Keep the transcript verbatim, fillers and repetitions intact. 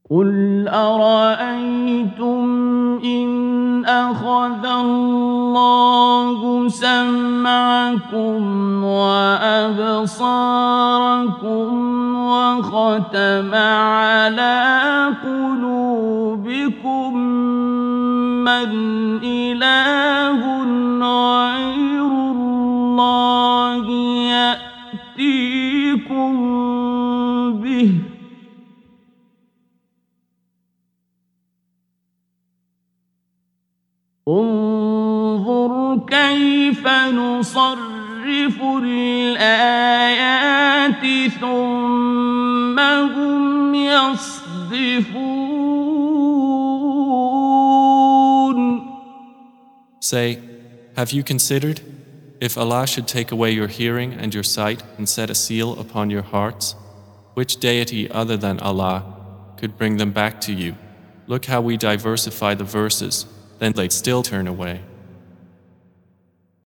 قل أرأيتم إن أخذ الله سمعكم وأبصاركم وختم على قلوبكم من إله غير الله يأتيكم به انظر كيف نصرف الآيات ثم هم يصدفون. Say, have you considered, if Allah should take away your hearing and your sight and set a seal upon your hearts, which deity other than Allah could bring them back to you? Look how we diversify the verses, then they'd still turn away.